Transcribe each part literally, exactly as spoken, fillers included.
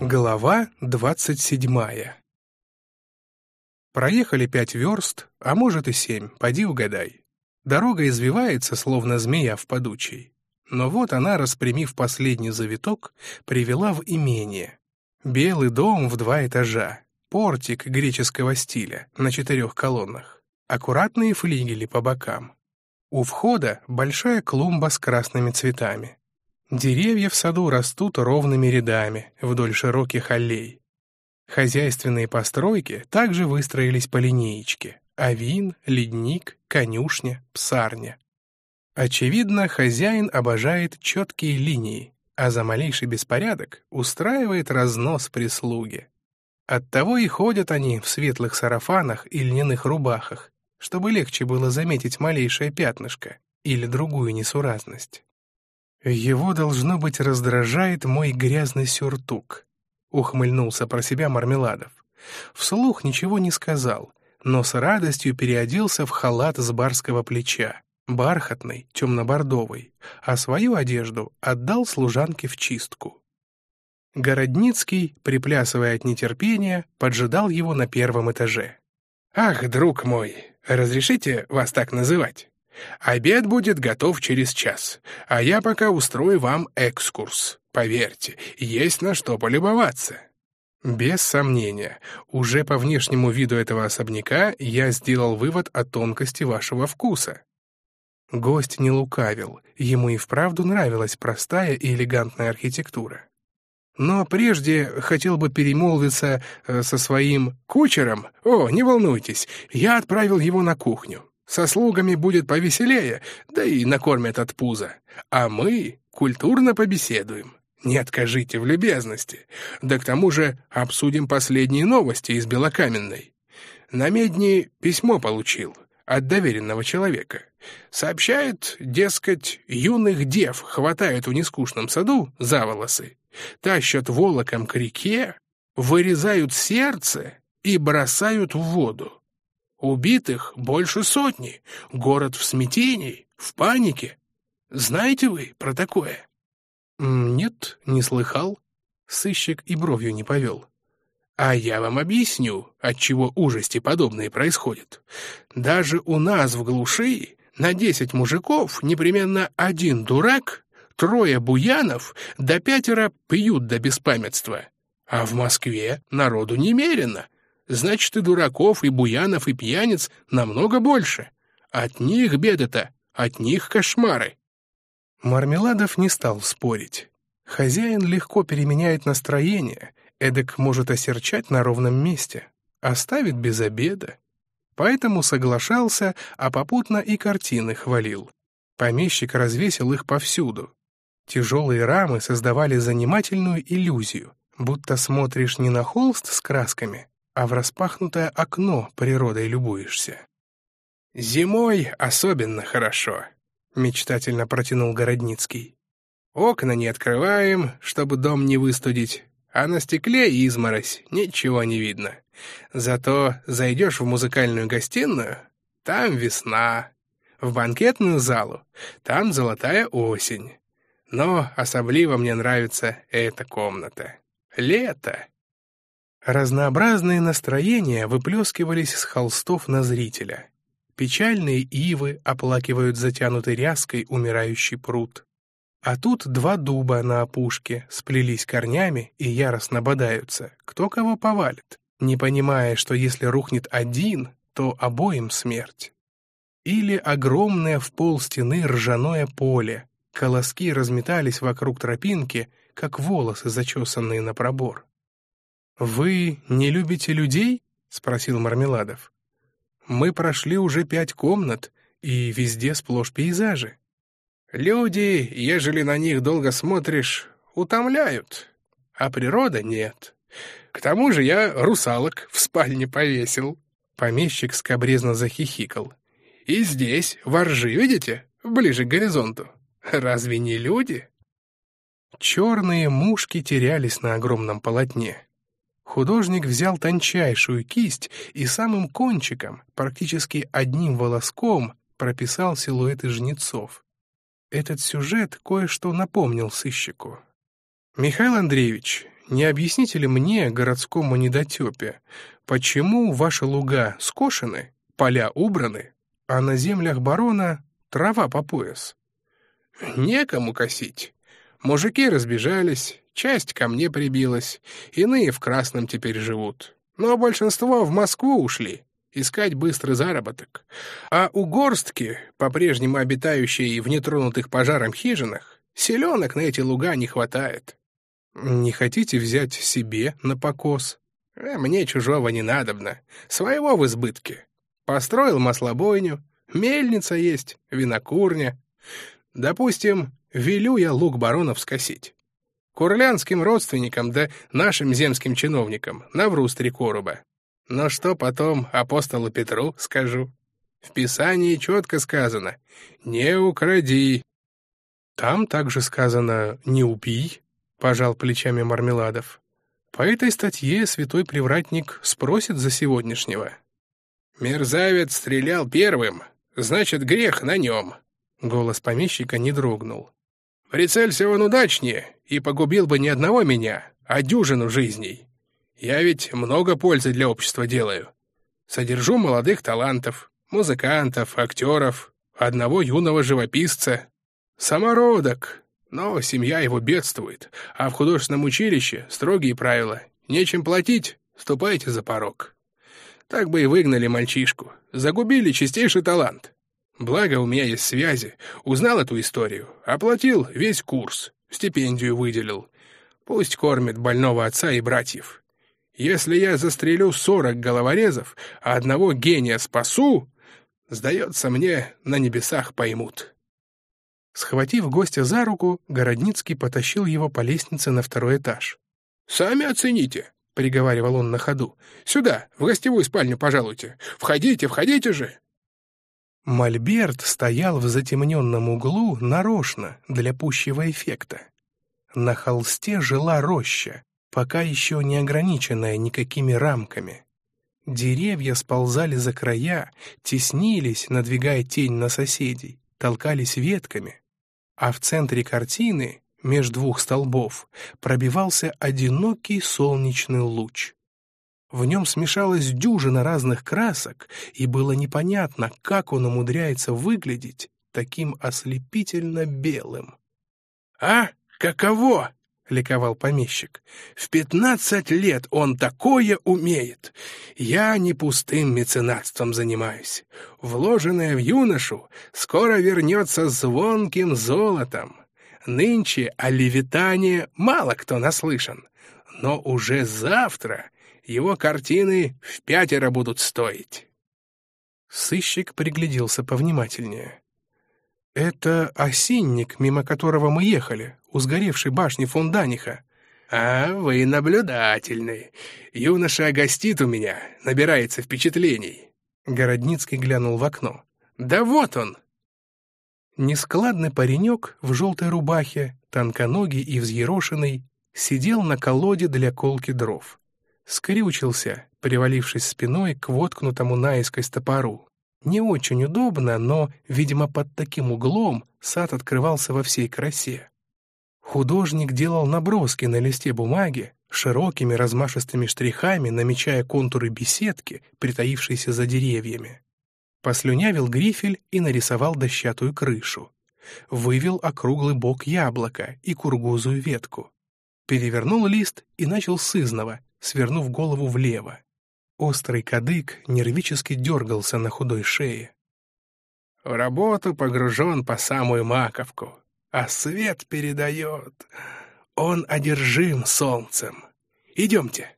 Глава двадцать седьмая. Проехали пять верст, а может и семь, поди угадай. Дорога извивается, словно змея в подучей. Но вот она, распрямив последний завиток, привела в имение. Белый дом в два этажа, портик греческого стиля на четырех колоннах, аккуратные флигели по бокам. У входа большая клумба с красными цветами. Деревья в саду растут ровными рядами вдоль широких аллей. Хозяйственные постройки также выстроились по линеечке: авин, ледник, конюшня, псарня. Очевидно, хозяин обожает четкие линии, а за малейший беспорядок устраивает разнос прислуги. Оттого и ходят они в светлых сарафанах и льняных рубахах, чтобы легче было заметить малейшее пятнышко или другую несуразность. «Его, должно быть, раздражает мой грязный сюртук», — ухмыльнулся про себя Мармеладов. Вслух ничего не сказал, но с радостью переоделся в халат с барского плеча, бархатный, темно-бордовый, а свою одежду отдал служанке в чистку. Городницкий, приплясывая от нетерпения, поджидал его на первом этаже. «Ах, друг мой, разрешите вас так называть? Обед будет готов через час, а я пока устрою вам экскурс. Поверьте, есть на что полюбоваться». Без сомнения, уже по внешнему виду этого особняка я сделал вывод о тонкости вашего вкуса. Гость не лукавил, ему и вправду нравилась простая и элегантная архитектура. Но прежде хотел бы перемолвиться э, со своим кучером. О, не волнуйтесь, я отправил его на кухню. Со слугами будет повеселее, да и накормят от пуза. А мы культурно побеседуем. Не откажите в любезности. Да к тому же обсудим последние новости из Белокаменной. На Медни письмо получил от доверенного человека. Сообщает, дескать, юных дев хватает в нескучном саду за волосы, тащат волоком к реке, вырезают сердце и бросают в воду. Убитых больше сотни, город в смятении, в панике. Знаете вы про такое?» «Нет, не слыхал». Сыщик и бровью не повел. «А я вам объясню, отчего ужасти подобные происходят. Даже у нас в глуши на десять мужиков непременно один дурак, трое буянов, да пятеро пьют до беспамятства. А в Москве народу немерено. Значит, и дураков, и буянов, и пьяниц намного больше. От них беда-то, от них кошмары». Мармеладов не стал спорить. Хозяин легко переменяет настроение, эдак может осерчать на ровном месте, оставит без обеда. Поэтому соглашался, а попутно и картины хвалил. Помещик развесил их повсюду. Тяжелые рамы создавали занимательную иллюзию, будто смотришь не на холст с красками, а в распахнутое окно природой любуешься. «Зимой особенно хорошо», — мечтательно протянул Городницкий. «Окна не открываем, чтобы дом не выстудить, а на стекле изморозь, ничего не видно. Зато зайдешь в музыкальную гостиную — там весна, в банкетную залу — там золотая осень. Но особливо мне нравится эта комната. Лето». Разнообразные настроения выплескивались с холстов на зрителя. Печальные ивы оплакивают затянутый ряской умирающий пруд. А тут два дуба на опушке сплелись корнями и яростно бодаются, кто кого повалит, не понимая, что если рухнет один, то обоим смерть. Или огромное в пол стены ржаное поле, колоски разметались вокруг тропинки, как волосы, зачесанные на пробор. «Вы не любите людей?» — спросил Мармеладов. «Мы прошли уже пять комнат, и везде сплошь пейзажи». «Люди, ежели на них долго смотришь, утомляют, а природа нет. К тому же я русалок в спальне повесил». Помещик скабрезно захихикал. «И здесь воржи, видите, ближе к горизонту. Разве не люди?» Черные мушки терялись на огромном полотне. Художник взял тончайшую кисть и самым кончиком, практически одним волоском, прописал силуэты жнецов. Этот сюжет кое-что напомнил сыщику. «Михаил Андреевич, не объясните ли мне, городскому недотепе, почему ваши луга скошены, поля убраны, а на землях барона трава по пояс? Некому косить. Мужики разбежались, часть ко мне прибилась, иные в Красном теперь живут. Но большинство в Москву ушли, искать быстрый заработок. А у горстки, по-прежнему обитающей в нетронутых пожаром хижинах, селенок на эти луга не хватает. Не хотите взять себе на покос? А мне чужого не надобно, своего в избытке. Построил маслобойню, мельница есть, винокурня. Допустим, велю я луг баронов скосить. Курлянским родственникам да нашим земским чиновникам навру с три короба. Но что потом апостолу Петру скажу? В Писании четко сказано «не укради». Там также сказано «не убий», — пожал плечами Мармеладов. По этой статье святой привратник спросит за сегодняшнего. «Мерзавец стрелял первым, значит, грех на нем». Голос помещика не дрогнул. «Прицелься он удачнее и погубил бы не одного меня, а дюжину жизней. Я ведь много пользы для общества делаю. Содержу молодых талантов, музыкантов, актеров, одного юного живописца. Самородок, но семья его бедствует, а в художественном училище строгие правила. Нечем платить, ступайте за порог. Так бы и выгнали мальчишку, загубили чистейший талант. Благо у меня есть связи, узнал эту историю, оплатил весь курс, стипендию выделил. Пусть кормит больного отца и братьев. Если я застрелю сорок головорезов, а одного гения спасу, сдается мне, на небесах поймут». Схватив гостя за руку, Городницкий потащил его по лестнице на второй этаж. «Сами оцените», — приговаривал он на ходу. «Сюда, в гостевую спальню пожалуйте. Входите, входите же». Мольберт стоял в затемненном углу нарочно, для пущего эффекта. На холсте жила роща, пока еще не ограниченная никакими рамками. Деревья сползали за края, теснились, надвигая тень на соседей, толкались ветками, а в центре картины, меж двух столбов, пробивался одинокий солнечный луч. В нем смешалась дюжина разных красок, и было непонятно, как он умудряется выглядеть таким ослепительно белым. «А, каково?» — ликовал помещик. «В пятнадцать лет он такое умеет! Я не пустым меценатством занимаюсь. Вложенное в юношу скоро вернется звонким золотом. Нынче о левитании мало кто наслышан, но уже завтра его картины впятеро будут стоить». Сыщик пригляделся повнимательнее. «Это осинник, мимо которого мы ехали, у сгоревшей башни фон Даниха». «А вы наблюдательный. Юноша гостит у меня, набирается впечатлений». Городницкий глянул в окно. «Да вот он!» Нескладный паренек в желтой рубахе, тонконогий и взъерошенный, сидел на колоде для колки дров. Скрючился, привалившись спиной к воткнутому наискось топору. Не очень удобно, но, видимо, под таким углом сад открывался во всей красе. Художник делал наброски на листе бумаги, широкими размашистыми штрихами намечая контуры беседки, притаившейся за деревьями. Послюнявил грифель и нарисовал дощатую крышу. Вывел округлый бок яблока и кургузую ветку. Перевернул лист и начал сызнова, свернув голову влево. Острый кадык нервически дергался на худой шее. В работу погружен по самую маковку, а свет передает. Он одержим солнцем. Идемте.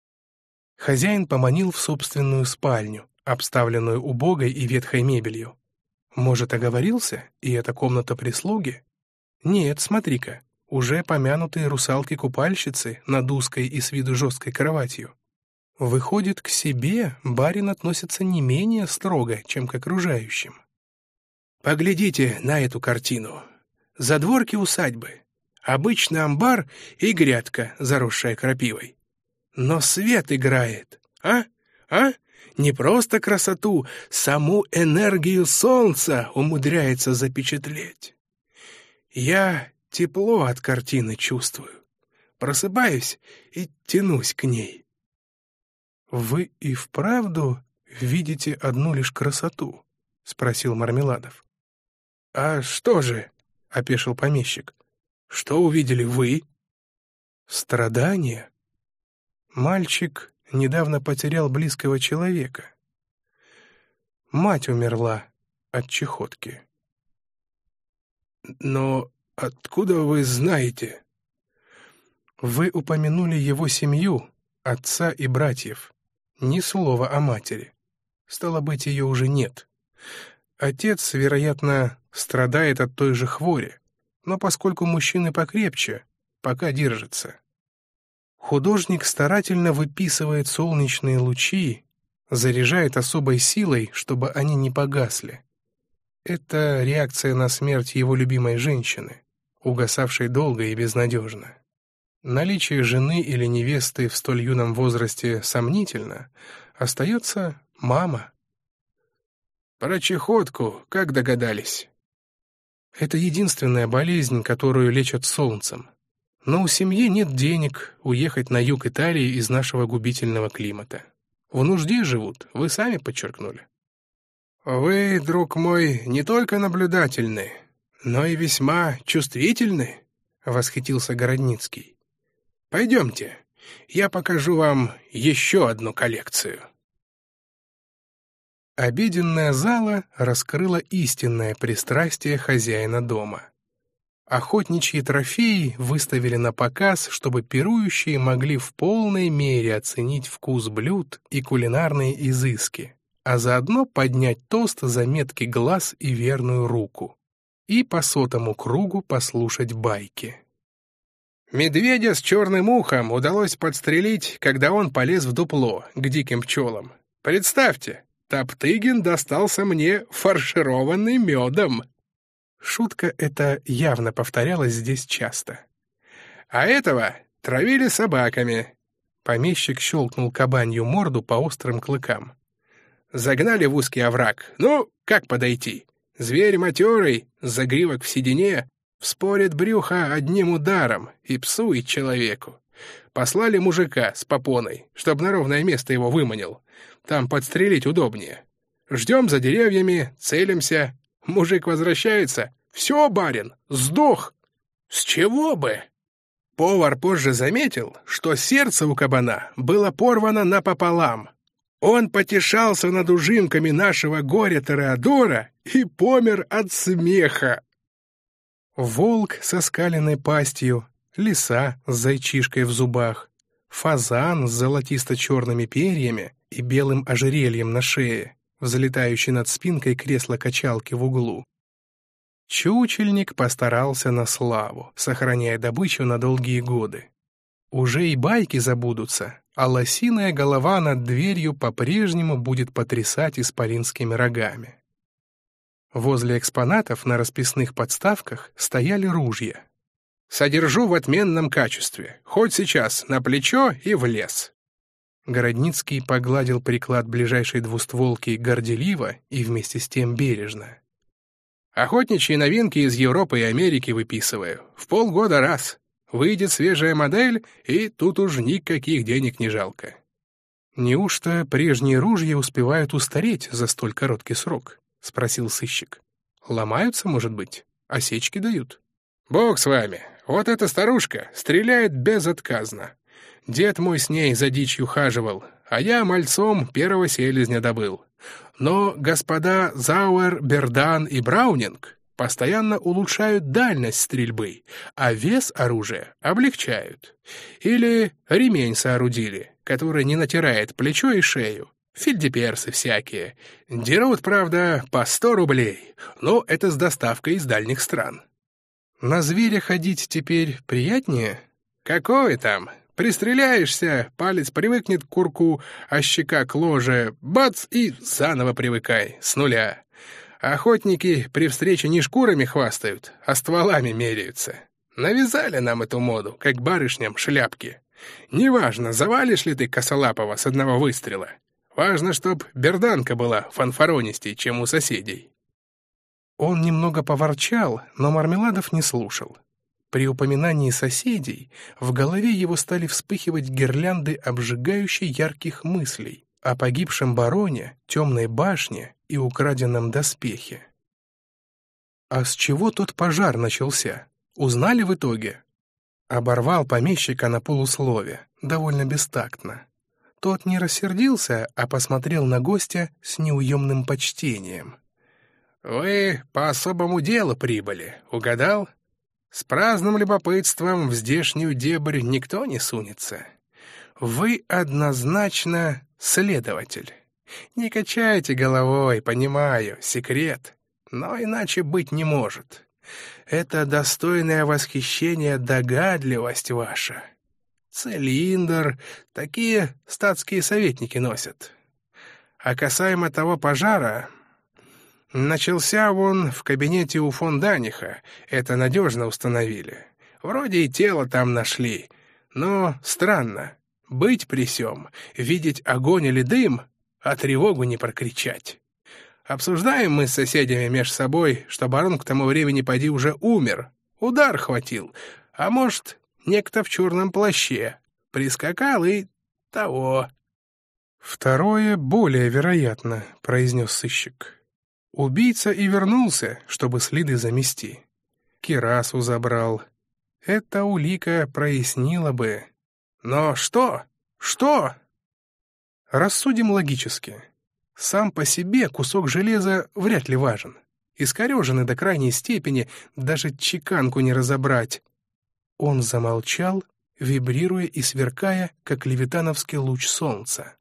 Хозяин поманил в собственную спальню, обставленную убогой и ветхой мебелью. Может, оговорился, и это комната прислуги? Нет, смотри-ка, уже помянутые русалки-купальщицы над узкой и с виду жесткой кроватью. Выходит, к себе барин относится не менее строго, чем к окружающим. Поглядите на эту картину. Задворки усадьбы. Обычный амбар и грядка, заросшая крапивой. Но свет играет, а? А? Не просто красоту, саму энергию солнца умудряется запечатлеть. Я тепло от картины чувствую. просыпаюсь и тянусь к ней». «Вы и вправду видите одну лишь красоту?» — спросил Мармеладов. «А что же?» — опешил помещик. «Что увидели вы?» «Страдания. Мальчик недавно потерял близкого человека. Мать умерла от чахотки». «Но откуда вы знаете?» «Вы упомянули его семью, отца и братьев. Ни слова о матери. Стало быть, ее уже нет. Отец, вероятно, страдает от той же хвори, но поскольку мужчины покрепче, пока держится. Художник старательно выписывает солнечные лучи, заряжает особой силой, чтобы они не погасли. Это реакция на смерть его любимой женщины, угасавшей долго и безнадежно. Наличие жены или невесты в столь юном возрасте сомнительно, остается мама». «Про чахотку как догадались?» «Это единственная болезнь, которую лечат солнцем. Но у семьи нет денег уехать на юг Италии из нашего губительного климата. В нужде живут, вы сами подчеркнули». «Вы, друг мой, не только наблюдательны, но и весьма чувствительны», — восхитился Городницкий. «Пойдемте, я покажу вам еще одну коллекцию». Обеденная зала раскрыла истинное пристрастие хозяина дома. Охотничьи трофеи выставили на показ, чтобы пирующие могли в полной мере оценить вкус блюд и кулинарные изыски, а заодно поднять тост за меткий глаз и верную руку, и по сотому кругу послушать байки. Медведя с черным ухом удалось подстрелить, когда он полез в дупло к диким пчелам. Представьте, Топтыгин достался мне фаршированный медом. Шутка эта явно повторялась здесь часто. А этого травили собаками. Помещик щелкнул кабанью морду по острым клыкам. Загнали в узкий овраг. Ну, как подойти? Зверь матерый, загривок в седине, вспорит брюхо одним ударом и псу, и человеку. Послали мужика с попоной, чтобы на ровное место его выманил. Там подстрелить удобнее. Ждем за деревьями, целимся. Мужик возвращается. Все, барин, сдох. С чего бы? Повар позже заметил, что сердце у кабана было порвано напополам. Он потешался над ужимками нашего горя Тореадора и помер от смеха. Волк со скаленной пастью, лиса с зайчишкой в зубах, фазан с золотисто-черными перьями и белым ожерельем на шее, взлетающий над спинкой кресла-качалки в углу. Чучельник постарался на славу, сохраняя добычу на долгие годы. Уже и байки забудутся, а лосиная голова над дверью по-прежнему будет потрясать исполинскими рогами. Возле экспонатов на расписных подставках стояли ружья. «Содержу в отменном качестве, хоть сейчас на плечо и в лес». Городницкий погладил приклад ближайшей двустволки горделиво и вместе с тем бережно. «Охотничьи новинки из Европы и Америки выписываю. В полгода раз. Выйдет свежая модель, и тут уж никаких денег не жалко». «Неужто прежние ружья успевают устареть за столь короткий срок?» — спросил сыщик. «Ломаются, может быть? Осечки дают?» «Бог с вами. Вот эта старушка стреляет безотказно. Дед мой с ней за дичью хаживал, а я мальцом первого селезня добыл. Но господа Зауэр, Бердан и Браунинг постоянно улучшают дальность стрельбы, а вес оружия облегчают. Или ремень соорудили, который не натирает плечо и шею. Фельдеперсы всякие. Дерут, правда, по сто рублей, но это с доставкой из дальних стран». «На зверя ходить теперь приятнее?» «Какое там? Пристреляешься, палец привыкнет к курку, а щека к ложе, бац, и заново привыкай, с нуля. Охотники при встрече не шкурами хвастают, а стволами меряются. Навязали нам эту моду, как барышням шляпки. Неважно, завалишь ли ты косолапого с одного выстрела. Важно, чтоб берданка была фанфаронистей, чем у соседей». Он немного поворчал, но Мармеладов не слушал. При упоминании соседей в голове его стали вспыхивать гирлянды обжигающе ярких мыслей о погибшем бароне, темной башне и украденном доспехе. А с чего тот пожар начался? Узнали в итоге? Оборвал помещика на полуслове, довольно бестактно. Тот не рассердился, а посмотрел на гостя с неуемным почтением. «Вы по особому делу прибыли, угадал? С праздным любопытством в здешнюю дебрь никто не сунется. Вы однозначно следователь. Не качайте головой, понимаю, секрет, но иначе быть не может. Это достойное восхищение догадливость ваша. Цилиндр, такие статские советники носят. А касаемо того пожара, начался он в кабинете у фон Даниха, это надежно установили. Вроде и тело там нашли, но странно, быть при сём, видеть огонь или дым, а тревогу не прокричать. Обсуждаем мы с соседями меж собой, что барон к тому времени поди уже умер, удар хватил, а может, некто в черном плаще прискакал и того. «Второе более вероятно», — произнес сыщик. «Убийца и вернулся, чтобы следы замести. Кирасу забрал. Эта улика прояснила бы. Но что? Что?» Рассудим логически. Сам по себе кусок железа вряд ли важен. Искореженный до крайней степени, даже чеканку не разобрать. Он замолчал, вибрируя и сверкая, как левитановский луч солнца.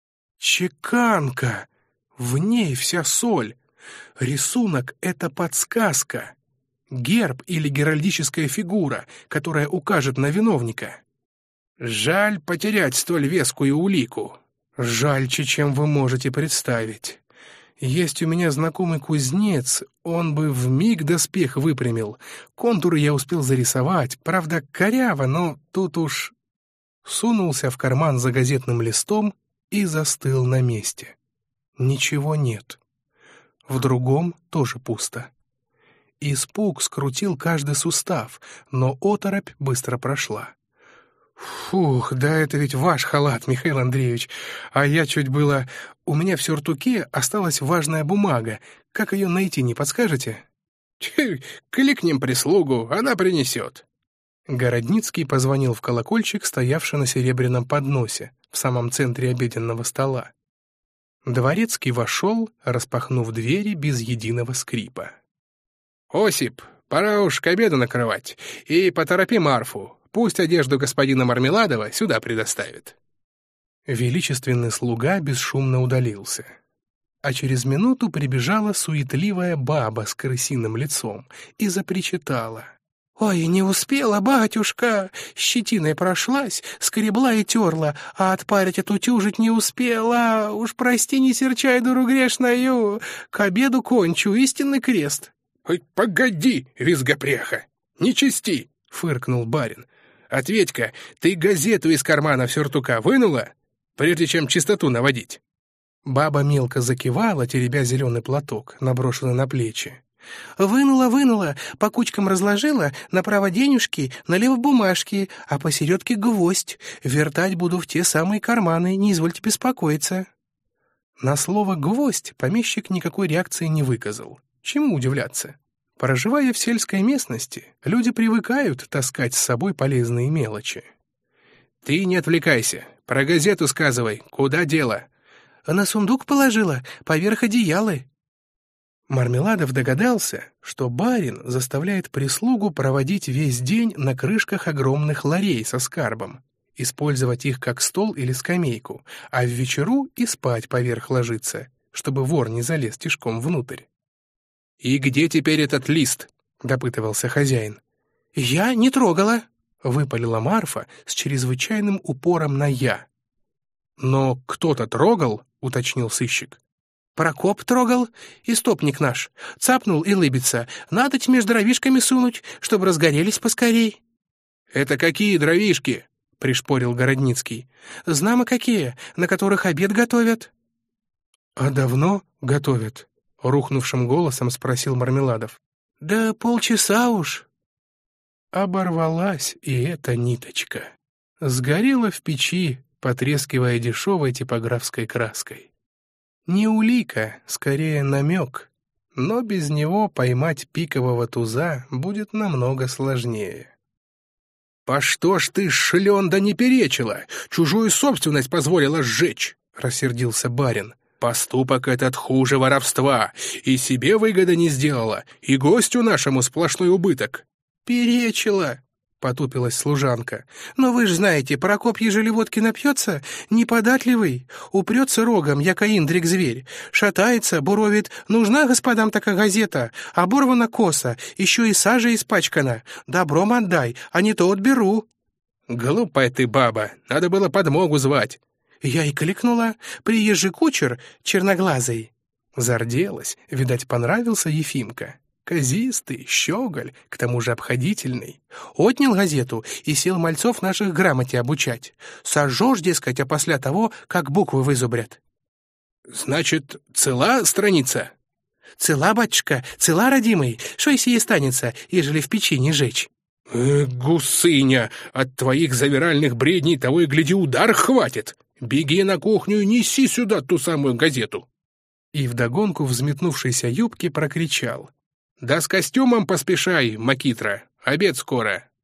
«Чеканка! В ней вся соль! Рисунок — это подсказка! Герб или геральдическая фигура, которая укажет на виновника!» «Жаль потерять столь вескую улику!» «Жальче, чем вы можете представить. Есть у меня знакомый кузнец, он бы вмиг доспех выпрямил. Контуры я успел зарисовать, правда, коряво, но тут уж...» Сунулся в карман за газетным листом и застыл на месте. Ничего нет. В другом тоже пусто. Испуг скрутил каждый сустав, но оторопь быстро прошла. «Фух, да это ведь ваш халат, Михаил Андреевич, а я чуть было... У меня в сюртуке осталась важная бумага. Как ее найти, не подскажете?» «Кликнем прислугу, она принесет». Городницкий позвонил в колокольчик, стоявший на серебряном подносе, в самом центре обеденного стола. Дворецкий вошел, распахнув двери без единого скрипа. «Осип, пора уж к обеду накрывать, и поторопи Марфу. Пусть одежду господина Мармеладова сюда предоставит». Величественный слуга бесшумно удалился. А через минуту прибежала суетливая баба с крысиным лицом и запричитала. «Ой, не успела, батюшка! Щетиной прошлась, скребла и терла, а отпарить отутюжить не успела. Уж прости, не серчай, дуру грешною, к обеду кончу, истинный крест». «Ой, погоди, визгопряха, не чисти!» — фыркнул барин. «Ответь-ка, ты газету из кармана сюртука вынула, прежде чем чистоту наводить?» Баба мелко закивала, теребя зеленый платок, наброшенный на плечи. «Вынула, вынула, по кучкам разложила, направо денежки, налево бумажки, а посередке гвоздь. Вертать буду в те самые карманы, не извольте беспокоиться». На слово «гвоздь» помещик никакой реакции не выказал. Чему удивляться? Проживая в сельской местности, люди привыкают таскать с собой полезные мелочи. «Ты не отвлекайся, про газету сказывай, куда дело?» «На сундук положила, поверх одеялы». Мармеладов догадался, что барин заставляет прислугу проводить весь день на крышках огромных ларей со скарбом, использовать их как стол или скамейку, а в вечеру и спать поверх ложиться, чтобы вор не залез тишком внутрь. «И где теперь этот лист?» — допытывался хозяин. «Я не трогала», — выпалила Марфа с чрезвычайным упором на «я». «Но кто-то трогал?» — уточнил сыщик. «Прокоп трогал, истопник наш. Цапнул и лыбится. Надо между дровишками сунуть, чтобы разгорелись поскорей». «Это какие дровишки?» — пришпорил Городницкий. «Знамо какие, на которых обед готовят». «А давно готовят?» — рухнувшим голосом спросил Мармеладов. «Да полчаса уж». Оборвалась и эта ниточка. Сгорела в печи, потрескивая дешевой типографской краской. Не улика, скорее намек, но без него поймать пикового туза будет намного сложнее. «По что ж ты, шлёнда, не перечила? Чужую собственность позволила сжечь!» — рассердился барин. «Поступок этот хуже воровства, и себе выгоды не сделала, и гостю нашему сплошной убыток». «Перечила!» — потупилась служанка. «Но вы ж знаете, Прокоп, ежели водки напьется, неподатливый, упрется рогом, яко индрик-зверь, шатается, буровит, нужна господам такая газета, оборвана коса, еще и сажа испачкана, добром отдай, а не то отберу». «Глупая ты баба, надо было подмогу звать». Я и кликнула, приезжий кучер, черноглазый. Зарделась, видать, понравился Ефимка. Казистый, щеголь, к тому же обходительный. Отнял газету и сел мальцов наших грамоте обучать. Сожжешь, дескать, а после того, как буквы вызубрят. «Значит, цела страница?» «Цела, батюшка, цела, родимый, шо и сие станется, ежели в печи не жечь?» «Э, гусыня, от твоих завиральных бредней того и гляди удар хватит! Беги на кухню и неси сюда ту самую газету!» И вдогонку взметнувшейся юбки прокричал. «Да с костюмом поспешай, Макитра, обед скоро!»